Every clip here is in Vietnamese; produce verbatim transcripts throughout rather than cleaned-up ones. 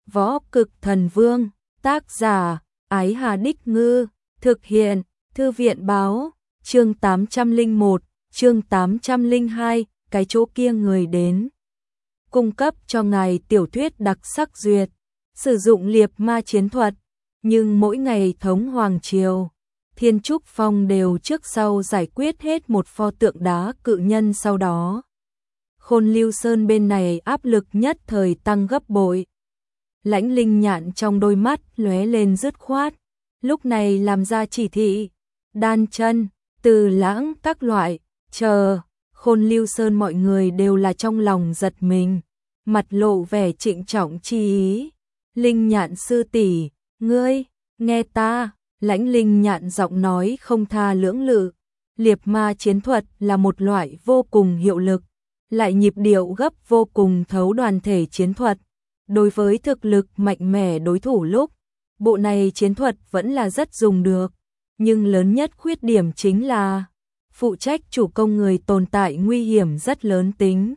Võ Cực Thần Vương, tác giả, Ái Hà Đích Ngư, thực hiện, Thư viện Báo, chương tám trăm lẻ một, chương tám trăm lẻ hai, cái chỗ kia người đến. Cung cấp cho ngài tiểu thuyết đặc sắc duyệt, sử dụng liệp ma chiến thuật, nhưng mỗi ngày thống hoàng triều, Thiên Trúc Phong đều trước sau giải quyết hết một pho tượng đá cự nhân sau đó. Khôn Lưu Sơn bên này áp lực nhất thời tăng gấp bội. Lãnh Linh Nhạn trong đôi mắt lóe lên dứt khoát, lúc này làm ra chỉ thị, Đan Chân, Từ Lãng các loại, chờ, Khôn Lưu Sơn mọi người đều là trong lòng giật mình, mặt lộ vẻ trịnh trọng chi ý. Linh Nhạn sư tỷ, ngươi, nghe ta, Lãnh Linh Nhạn giọng nói không tha lưỡng lự, liệp ma chiến thuật là một loại vô cùng hiệu lực, lại nhịp điệu gấp vô cùng thấu đoàn thể chiến thuật. Đối với thực lực mạnh mẽ đối thủ lúc, bộ này chiến thuật vẫn là rất dùng được, nhưng lớn nhất khuyết điểm chính là phụ trách chủ công người tồn tại nguy hiểm rất lớn tính.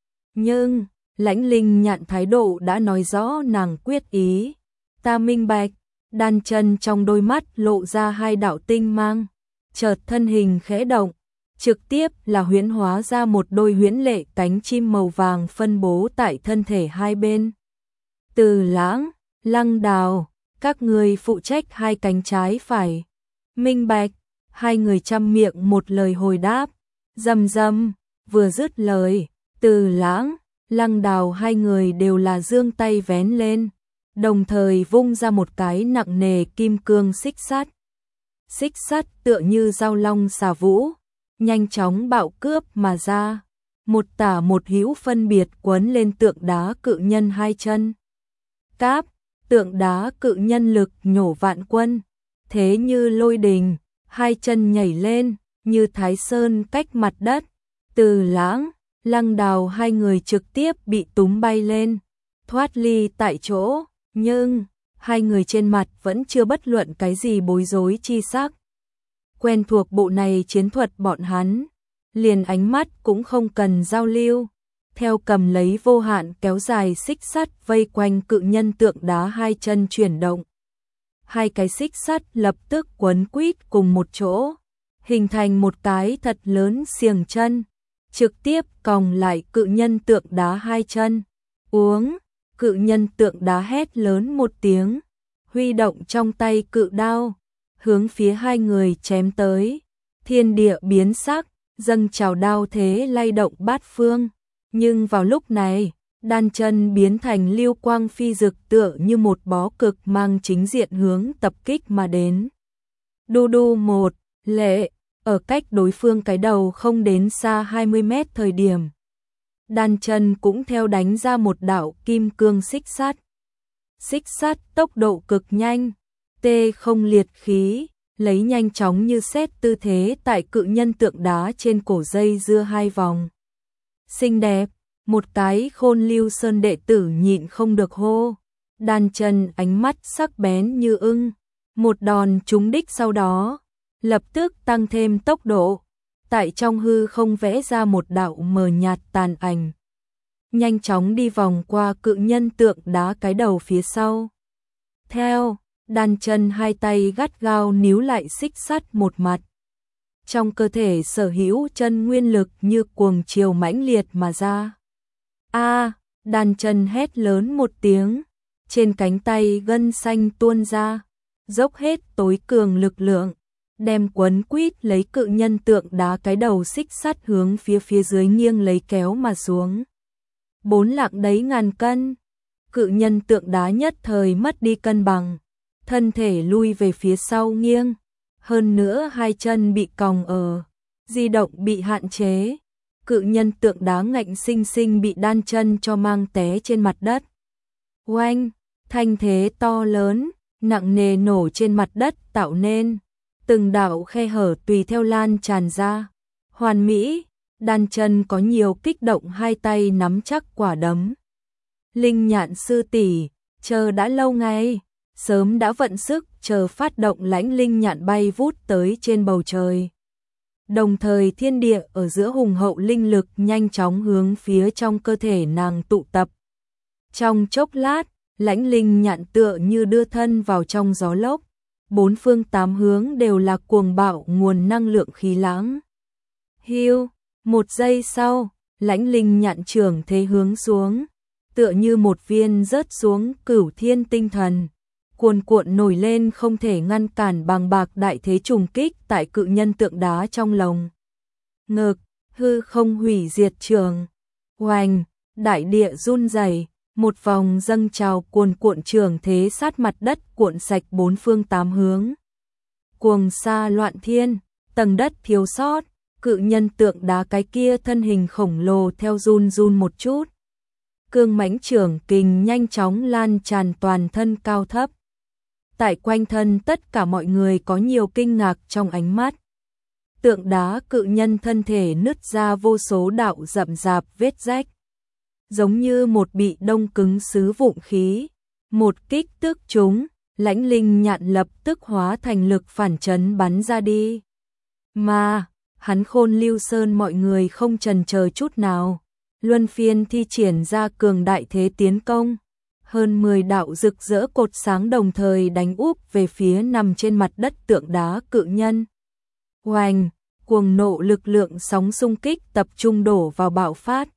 Nhưng, Lãnh Linh Nhạn thái độ đã nói rõ nàng quyết ý. Ta minh bạch, Đan Chân trong đôi mắt lộ ra hai đạo tinh mang, chợt thân hình khẽ động, trực tiếp là huyễn hóa ra một đôi huyễn lệ cánh chim màu vàng phân bố tại thân thể hai bên. Từ Lãng, Lăng Đào, các người phụ trách hai cánh trái phải. Minh bạch, hai người chăm miệng một lời hồi đáp. Rầm rầm, vừa dứt lời, Từ Lãng, Lăng Đào hai người đều là giương tay vén lên, đồng thời vung ra một cái nặng nề kim cương xích sắt. Xích sắt tựa như dao long xà vũ, nhanh chóng bạo cướp mà ra, một tả một hữu phân biệt quấn lên tượng đá cự nhân hai chân. Cáp, tượng đá cự nhân lực nhổ vạn quân, thế như lôi đình, hai chân nhảy lên, như Thái Sơn cách mặt đất. Từ Lãng, Lăng Đào hai người trực tiếp bị túm bay lên, thoát ly tại chỗ, nhưng hai người trên mặt vẫn chưa bất luận cái gì bối rối chi sắc. Quen thuộc bộ này chiến thuật bọn hắn, liền ánh mắt cũng không cần giao lưu, theo cầm lấy vô hạn kéo dài xích sắt vây quanh cự nhân tượng đá hai chân chuyển động. Hai cái xích sắt lập tức quấn quýt cùng một chỗ, hình thành một cái thật lớn xiềng chân, trực tiếp còng lại cự nhân tượng đá hai chân. Uống, cự nhân tượng đá hét lớn một tiếng, huy động trong tay cự đao, hướng phía hai người chém tới. Thiên địa biến sắc, dâng trào đao thế lay động bát phương. Nhưng vào lúc này, Đan Chân biến thành lưu quang phi dực tựa như một bó cực mang chính diện hướng tập kích mà đến. Đu đu một, lệ, ở cách đối phương cái đầu không đến xa hai mươi mét thời điểm. Đan Chân cũng theo đánh ra một đạo kim cương xích sắt. Xích sắt tốc độ cực nhanh, tê không liệt khí, lấy nhanh chóng như xét tư thế tại cự nhân tượng đá trên cổ dây dưa hai vòng. Xinh đẹp, một cái Khôn Lưu Sơn đệ tử nhịn không được hô. Đan Chân ánh mắt sắc bén như ưng, một đòn trúng đích sau đó, lập tức tăng thêm tốc độ, tại trong hư không vẽ ra một đạo mờ nhạt tàn ảnh, nhanh chóng đi vòng qua cự nhân tượng đá cái đầu phía sau. Theo, Đan Chân hai tay gắt gao níu lại xích sắt một mặt. Trong cơ thể sở hữu chân nguyên lực như cuồng triều mãnh liệt mà ra. A, Đan Chân hét lớn một tiếng, trên cánh tay gân xanh tuôn ra, dốc hết tối cường lực lượng, đem quấn quýt lấy cự nhân tượng đá cái đầu xích sắt hướng phía phía dưới nghiêng lấy kéo mà xuống. Bốn lạng đấy ngàn cân, cự nhân tượng đá nhất thời mất đi cân bằng, thân thể lui về phía sau nghiêng, hơn nữa hai chân bị còng ở, di động bị hạn chế. Cự nhân tượng đá ngạnh sinh sinh bị Đan Chân cho mang té trên mặt đất. Oanh, thanh thế to lớn, nặng nề nổ trên mặt đất tạo nên từng đạo khe hở tùy theo lan tràn ra. Hoàn mỹ, Đan Chân có nhiều kích động hai tay nắm chắc quả đấm. Linh Nhạn sư tỷ, chờ đã lâu ngày, sớm đã vận sức chờ phát động Lãnh Linh Nhạn bay vút tới trên bầu trời. Đồng thời thiên địa ở giữa hùng hậu linh lực nhanh chóng hướng phía trong cơ thể nàng tụ tập. Trong chốc lát, Lãnh Linh Nhạn tựa như đưa thân vào trong gió lốc, bốn phương tám hướng đều là cuồng bạo nguồn năng lượng khí lãng. Hiu, một giây sau, Lãnh Linh Nhạn trưởng thế hướng xuống, tựa như một viên rớt xuống cửu thiên tinh thần, cuồn cuộn nổi lên không thể ngăn cản bằng bạc đại thế trùng kích tại cự nhân tượng đá trong lồng ngực, hư không hủy diệt trường. Oanh, đại địa run rẩy, một vòng dâng trào cuồn cuộn trường thế sát mặt đất cuộn sạch bốn phương tám hướng. Cuồng sa loạn thiên, tầng đất thiếu sót, cự nhân tượng đá cái kia thân hình khổng lồ theo run run một chút. Cương mãnh trưởng kình nhanh chóng lan tràn toàn thân cao thấp. Tại quanh thân tất cả mọi người có nhiều kinh ngạc trong ánh mắt. Tượng đá cự nhân thân thể nứt ra vô số đạo rậm rạp vết rách, giống như một bị đông cứng sứ vụn khí. Một kích tước chúng, Lãnh Linh Nhạn lập tức hóa thành lực phản chấn bắn ra đi. Mà, hắn Khôn Lưu Sơn mọi người không chần chờ chút nào, luân phiên thi triển ra cường đại thế tiến công. Hơn mười đạo rực rỡ cột sáng đồng thời đánh úp về phía nằm trên mặt đất tượng đá cự nhân. Oanh, cuồng nộ lực lượng sóng xung kích tập trung đổ vào bạo phát.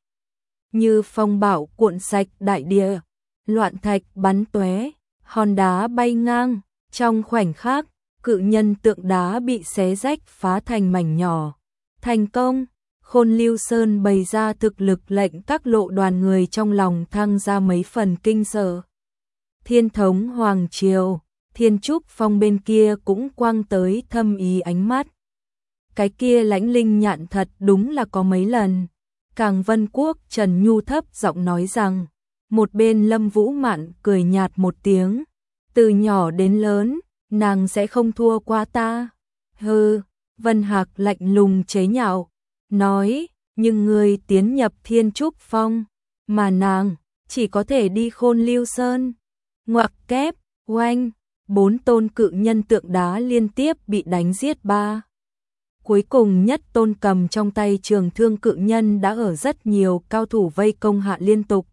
Như phong bạo cuộn sạch đại địa, loạn thạch bắn tóe, hòn đá bay ngang, trong khoảnh khắc, cự nhân tượng đá bị xé rách phá thành mảnh nhỏ. Thành công, Khôn Lưu Sơn bày ra thực lực lệnh các lộ đoàn người trong lòng thăng ra mấy phần kinh sợ. Thiên thống Hoàng Triều, Thiên Trúc Phong bên kia cũng quang tới thâm ý ánh mắt. Cái kia Lãnh Linh Nhạn thật đúng là có mấy lần. Càng Vân Quốc Trần Nhu thấp giọng nói rằng, một bên Lâm Vũ Mạn cười nhạt một tiếng, từ nhỏ đến lớn, nàng sẽ không thua qua ta. Hừ, Vân Hạc lạnh lùng chế nhạo, nói, nhưng ngươi tiến nhập Thiên Trúc Phong, mà nàng chỉ có thể đi Khôn Lưu Sơn. Ngoặc kép, oanh, bốn tôn cự nhân tượng đá liên tiếp bị đánh giết ba. Cuối cùng nhất tôn cầm trong tay trường thương cự nhân đã ở rất nhiều cao thủ vây công hạ liên tục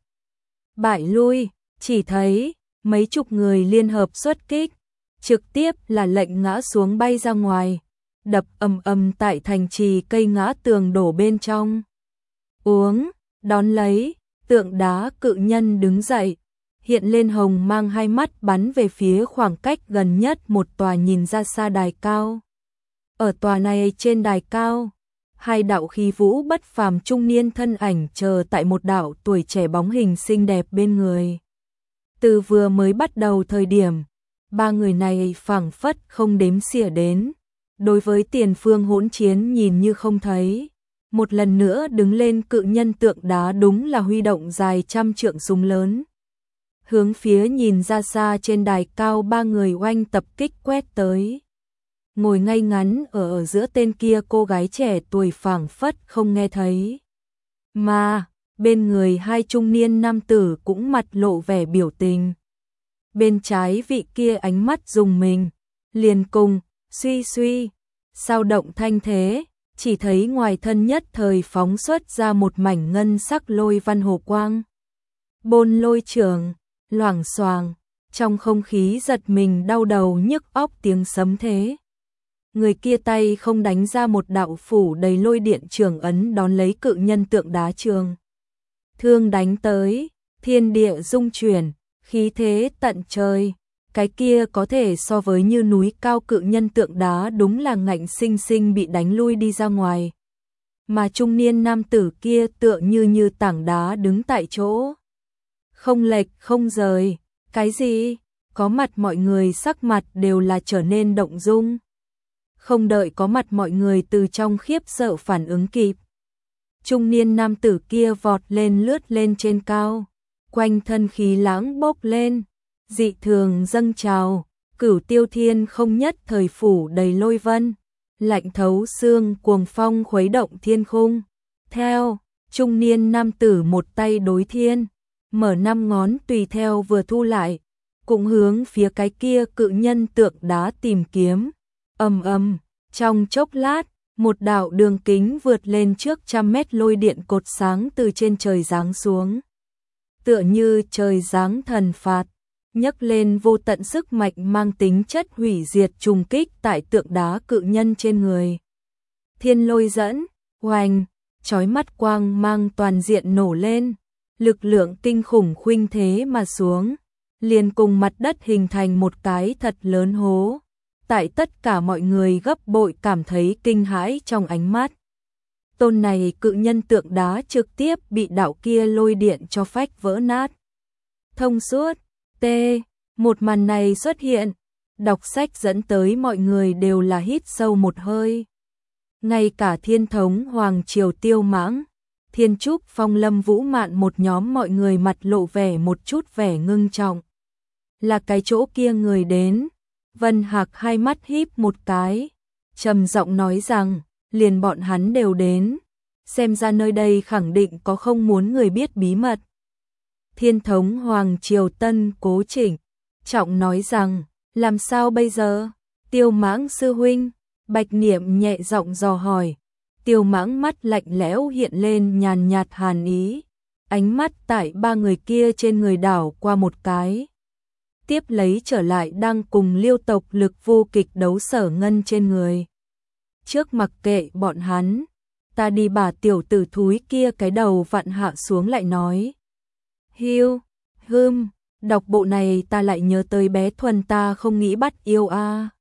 bại lui, chỉ thấy mấy chục người liên hợp xuất kích, trực tiếp là lệnh ngã xuống bay ra ngoài, đập ầm ầm tại thành trì cây ngã tường đổ bên trong. Uống, đón lấy, tượng đá cự nhân đứng dậy, hiện lên hồng mang hai mắt bắn về phía khoảng cách gần nhất một tòa nhìn ra xa đài cao. Ở tòa này trên đài cao, hai đạo khí vũ bất phàm trung niên thân ảnh chờ tại một đạo tuổi trẻ bóng hình xinh đẹp bên người. Từ vừa mới bắt đầu thời điểm, ba người này phảng phất không đếm xỉa đến, đối với tiền phương hỗn chiến nhìn như không thấy. Một lần nữa đứng lên cự nhân tượng đá đúng là huy động dài trăm trượng súng lớn. Hướng phía nhìn ra xa trên đài cao ba người oanh tập kích quét tới. Ngồi ngay ngắn ở, ở giữa tên kia cô gái trẻ tuổi phảng phất không nghe thấy. Mà, bên người hai trung niên nam tử cũng mặt lộ vẻ biểu tình. Bên trái vị kia ánh mắt rùng mình, liền cùng, suy suy, sao động thanh thế, chỉ thấy ngoài thân nhất thời phóng xuất ra một mảnh ngân sắc lôi văn hồ quang. Bôn lôi trường, loảng xoàng, trong không khí giật mình đau đầu nhức óc tiếng sấm thế. Người kia tay không đánh ra một đạo phủ đầy lôi điện trường ấn đón lấy cự nhân tượng đá trường. Thương đánh tới, thiên địa rung chuyển, khí thế tận trời. Cái kia có thể so với như núi cao cự nhân tượng đá đúng là ngạnh sinh sinh bị đánh lui đi ra ngoài. Mà trung niên nam tử kia tựa như như tảng đá đứng tại chỗ. Không lệch không rời, cái gì? Có mặt mọi người sắc mặt đều là trở nên động dung. Không đợi có mặt mọi người từ trong khiếp sợ phản ứng kịp. Trung niên nam tử kia vọt lên lướt lên trên cao, quanh thân khí lãng bốc lên, dị thường dâng trào, cửu tiêu thiên không nhất thời phủ đầy lôi vân, lạnh thấu xương cuồng phong khuấy động thiên khung. Theo, trung niên nam tử một tay đối thiên, mở năm ngón tùy theo vừa thu lại, cũng hướng phía cái kia cự nhân tượng đá tìm kiếm. Ầm ầm, trong chốc lát, một đạo đường kính vượt lên trước trăm mét lôi điện cột sáng từ trên trời giáng xuống. Tựa như trời giáng thần phạt, nhấc lên vô tận sức mạnh mang tính chất hủy diệt trùng kích tại tượng đá cự nhân trên người. Thiên lôi dẫn, oanh, chói mắt quang mang toàn diện nổ lên, lực lượng kinh khủng khuynh thế mà xuống, liền cùng mặt đất hình thành một cái thật lớn hố. Tại tất cả mọi người gấp bội cảm thấy kinh hãi trong ánh mắt. Tôn này cự nhân tượng đá trực tiếp bị đạo kia lôi điện cho phách vỡ nát. Thông suốt, T, một màn này xuất hiện, đọc sách dẫn tới mọi người đều là hít sâu một hơi. Ngay cả Thiên thống Hoàng Triều Tiêu Mãng, Thiên Trúc Phong Lâm Vũ Mạn một nhóm mọi người mặt lộ vẻ một chút vẻ ngưng trọng. Là cái chỗ kia người đến. Vân Hạc hai mắt híp một cái, trầm giọng nói rằng, liền bọn hắn đều đến, xem ra nơi đây khẳng định có không muốn người biết bí mật. Thiên thống Hoàng Triều Tân Cố Chỉnh, trọng nói rằng, làm sao bây giờ? Tiêu Mãng sư huynh, Bạch Niệm nhẹ giọng dò hỏi. Tiêu Mãng mắt lạnh lẽo hiện lên nhàn nhạt hàn ý, ánh mắt tại ba người kia trên người đảo qua một cái. Tiếp lấy trở lại đang cùng Liêu tộc Lực vô kịch đấu Sở Ngân trên người. Trước mặc kệ bọn hắn, ta đi bà tiểu tử thúi kia cái đầu vặn hạ xuống lại nói. Hiu, hưm, đọc bộ này ta lại nhớ tới bé Thuần ta không nghĩ bắt yêu a.